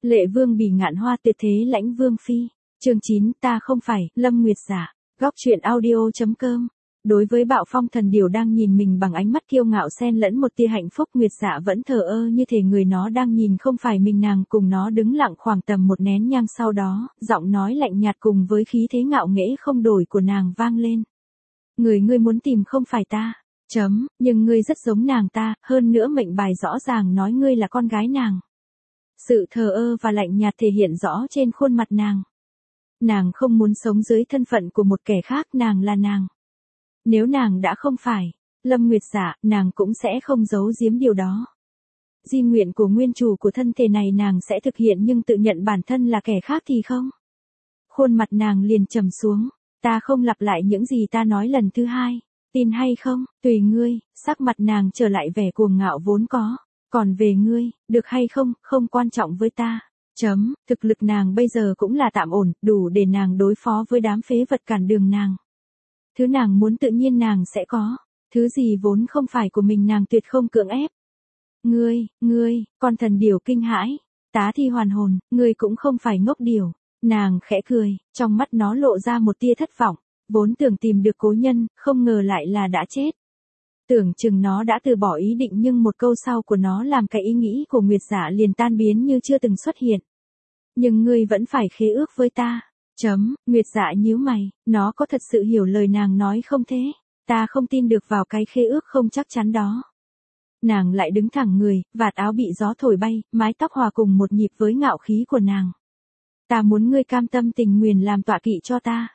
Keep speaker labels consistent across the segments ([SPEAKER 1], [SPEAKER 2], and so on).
[SPEAKER 1] Lệ vương bỉ ngạn hoa tuyệt thế lãnh vương phi. Chương 9, ta không phải, Lâm Nguyệt Dạ. Góc truyện audio.com. Đối với Bạo Phong thần điểu đang nhìn mình bằng ánh mắt kiêu ngạo xen lẫn một tia hạnh phúc, Nguyệt Dạ vẫn thờ ơ như thể người nó đang nhìn không phải mình. Nàng cùng nó đứng lặng khoảng tầm một nén nhang, sau đó, giọng nói lạnh nhạt cùng với khí thế ngạo nghễ không đổi của nàng vang lên. Ngươi muốn tìm không phải ta. Nhưng ngươi rất giống nàng ta, hơn nữa mệnh bài rõ ràng nói ngươi là con gái nàng. Sự thờ ơ và lạnh nhạt thể hiện rõ trên khuôn mặt nàng. Nàng không muốn sống dưới thân phận của một kẻ khác, nàng là nàng. Nếu nàng đã không phải Lâm Nguyệt Dạ, nàng cũng sẽ không giấu giếm điều đó. Di nguyện của nguyên chủ của thân thể này nàng sẽ thực hiện, nhưng tự nhận bản thân là kẻ khác thì không. Khuôn mặt nàng liền trầm xuống. Ta không lặp lại những gì ta nói lần thứ hai. Tin hay không, tùy ngươi. Sắc mặt nàng trở lại vẻ cuồng ngạo vốn có. Còn về ngươi, được hay không, không quan trọng với ta. Thực lực nàng bây giờ cũng là tạm ổn, đủ để nàng đối phó với đám phế vật cản đường nàng. Thứ nàng muốn tự nhiên nàng sẽ có. Thứ gì vốn không phải của mình nàng tuyệt không cưỡng ép. Ngươi, con thần điểu kinh hãi. Tá Thi hoàn hồn, ngươi cũng không phải ngốc điểu. Nàng khẽ cười, trong mắt nó lộ ra một tia thất vọng. Vốn tưởng tìm được cố nhân, không ngờ lại là đã chết. Tưởng chừng nó đã từ bỏ ý định, nhưng một câu sau của nó làm cái ý nghĩ của Nguyệt Dạ liền tan biến như chưa từng xuất hiện. Nhưng ngươi vẫn phải khế ước với ta. Nguyệt Dạ nhíu mày, nó có thật sự hiểu lời nàng nói không thế? Ta không tin được vào cái khế ước không chắc chắn đó. Nàng lại đứng thẳng người, vạt áo bị gió thổi bay, mái tóc hòa cùng một nhịp với ngạo khí của nàng. Ta muốn ngươi cam tâm tình nguyện làm tọa kỵ cho ta.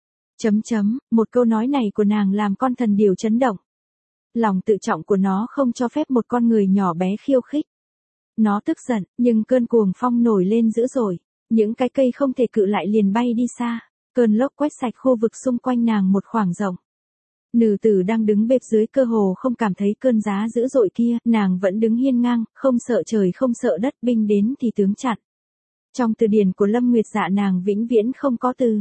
[SPEAKER 1] Một câu nói này của nàng làm con thần điểu chấn động. Lòng tự trọng của nó không cho phép một con người nhỏ bé khiêu khích. Nó tức giận, nhưng cơn cuồng phong nổi lên dữ dội. Những cái cây không thể cự lại liền bay đi xa. Cơn lốc quét sạch khu vực xung quanh nàng một khoảng rộng. Nữ tử đang đứng bếp dưới cơ hồ không cảm thấy cơn giá dữ dội kia, nàng vẫn đứng hiên ngang, không sợ trời không sợ đất, binh đến thì tướng chặn. Trong từ điển của Lâm Nguyệt Dạ nàng vĩnh viễn không có từ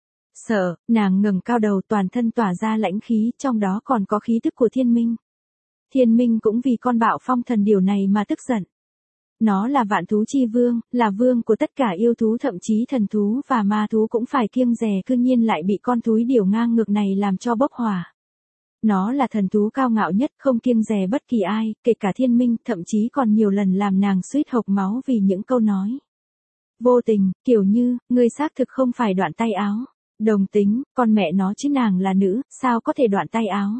[SPEAKER 1] sợ. Nàng ngẩng cao đầu, toàn thân tỏa ra lãnh khí, trong đó còn có khí tức của thiên minh. Thiên minh cũng vì con Bạo Phong thần điểu này mà tức giận. Nó là vạn thú chi vương, là vương của tất cả yêu thú, thậm chí thần thú và ma thú cũng phải kiêng dè, cư nhiên lại bị con thúi điểu ngang ngược này làm cho bốc hỏa. Nó là thần thú cao ngạo nhất, không kiêng dè bất kỳ ai, kể cả thiên minh, thậm chí còn nhiều lần làm nàng suýt hộc máu vì những câu nói vô tình, kiểu như, ngươi xác thực không phải đoạn tay áo. Đồng tính, con mẹ nó chứ nàng là nữ, sao có thể đoạn tay áo.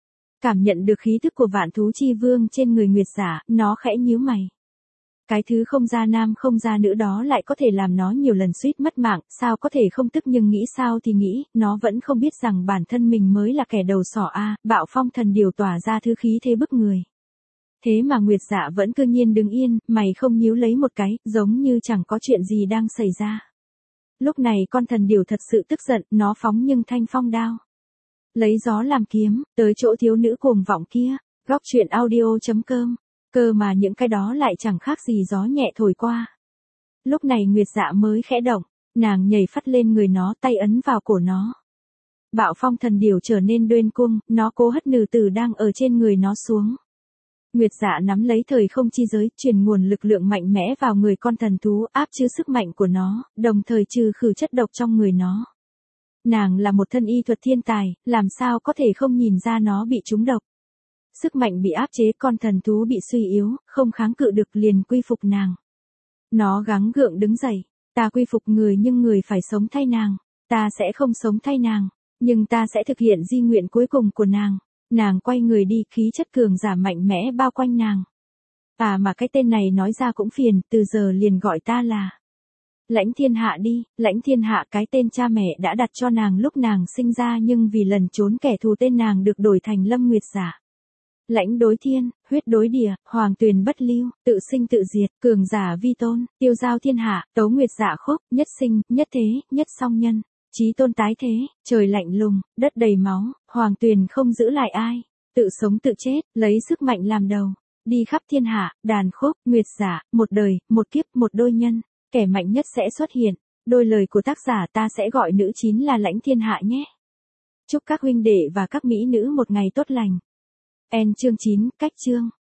[SPEAKER 1] Cảm nhận được khí thức của vạn thú chi vương trên người Nguyệt Dạ, nó khẽ nhíu mày. Cái thứ không ra nam không ra nữ đó lại có thể làm nó nhiều lần suýt mất mạng, sao có thể không tức, nhưng nghĩ sao thì nghĩ, nó vẫn không biết rằng bản thân mình mới là kẻ đầu sỏ a. Bạo Phong thần điểu tỏa ra thứ khí thế bức người. Thế mà Nguyệt Dạ vẫn cư nhiên đứng yên, mày không nhíu lấy một cái, giống như chẳng có chuyện gì đang xảy ra. Lúc này con thần điểu thật sự tức giận, nó phóng nhưng thanh phong đao. Lấy gió làm kiếm, tới chỗ thiếu nữ cuồng vọng kia. Góc truyện audio.com. Cơ mà những cái đó lại chẳng khác gì gió nhẹ thổi qua. Lúc này Nguyệt Dạ mới khẽ động, nàng nhảy phắt lên người nó, tay ấn vào cổ nó. Bạo Phong thần điểu trở nên đoan cung, nó cố hất nữ tử đang ở trên người nó xuống. Nguyệt Dạ nắm lấy thời không chi giới, truyền nguồn lực lượng mạnh mẽ vào người con thần thú, áp chế sức mạnh của nó, đồng thời trừ khử chất độc trong người nó. Nàng là một thân y thuật thiên tài, làm sao có thể không nhìn ra nó bị trúng độc. Sức mạnh bị áp chế, con thần thú bị suy yếu, không kháng cự được, liền quy phục nàng. Nó gắng gượng đứng dậy. Ta quy phục người, nhưng người phải sống thay nàng. Ta sẽ không sống thay nàng, nhưng ta sẽ thực hiện di nguyện cuối cùng của nàng. Nàng quay người đi, khí chất cường giả mạnh mẽ bao quanh nàng. Mà cái tên này nói ra cũng phiền, từ giờ liền gọi ta là Lãnh Thiên Hạ đi. Lãnh Thiên Hạ, cái tên cha mẹ đã đặt cho nàng lúc nàng sinh ra, nhưng vì lần trốn kẻ thù tên nàng được đổi thành Lâm Nguyệt Dạ. Lãnh đối thiên, huyết đối địa, hoàng tuyền bất lưu, tự sinh tự diệt, cường giả vi tôn, tiêu giao thiên hạ, tấu Nguyệt Dạ khúc, nhất sinh, nhất thế, nhất song nhân, chí tôn tái thế, trời lạnh lùng, đất đầy máu, hoàng tuyền không giữ lại ai, tự sống tự chết, lấy sức mạnh làm đầu, đi khắp thiên hạ, đàn khúc, Nguyệt Dạ, một đời, một kiếp, một đôi nhân, kẻ mạnh nhất sẽ xuất hiện. Đôi lời của tác giả ta sẽ gọi nữ chín là Lãnh Thiên Hạ nhé. Chúc các huynh đệ và các mỹ nữ một ngày tốt lành. Chương 9, cách chương.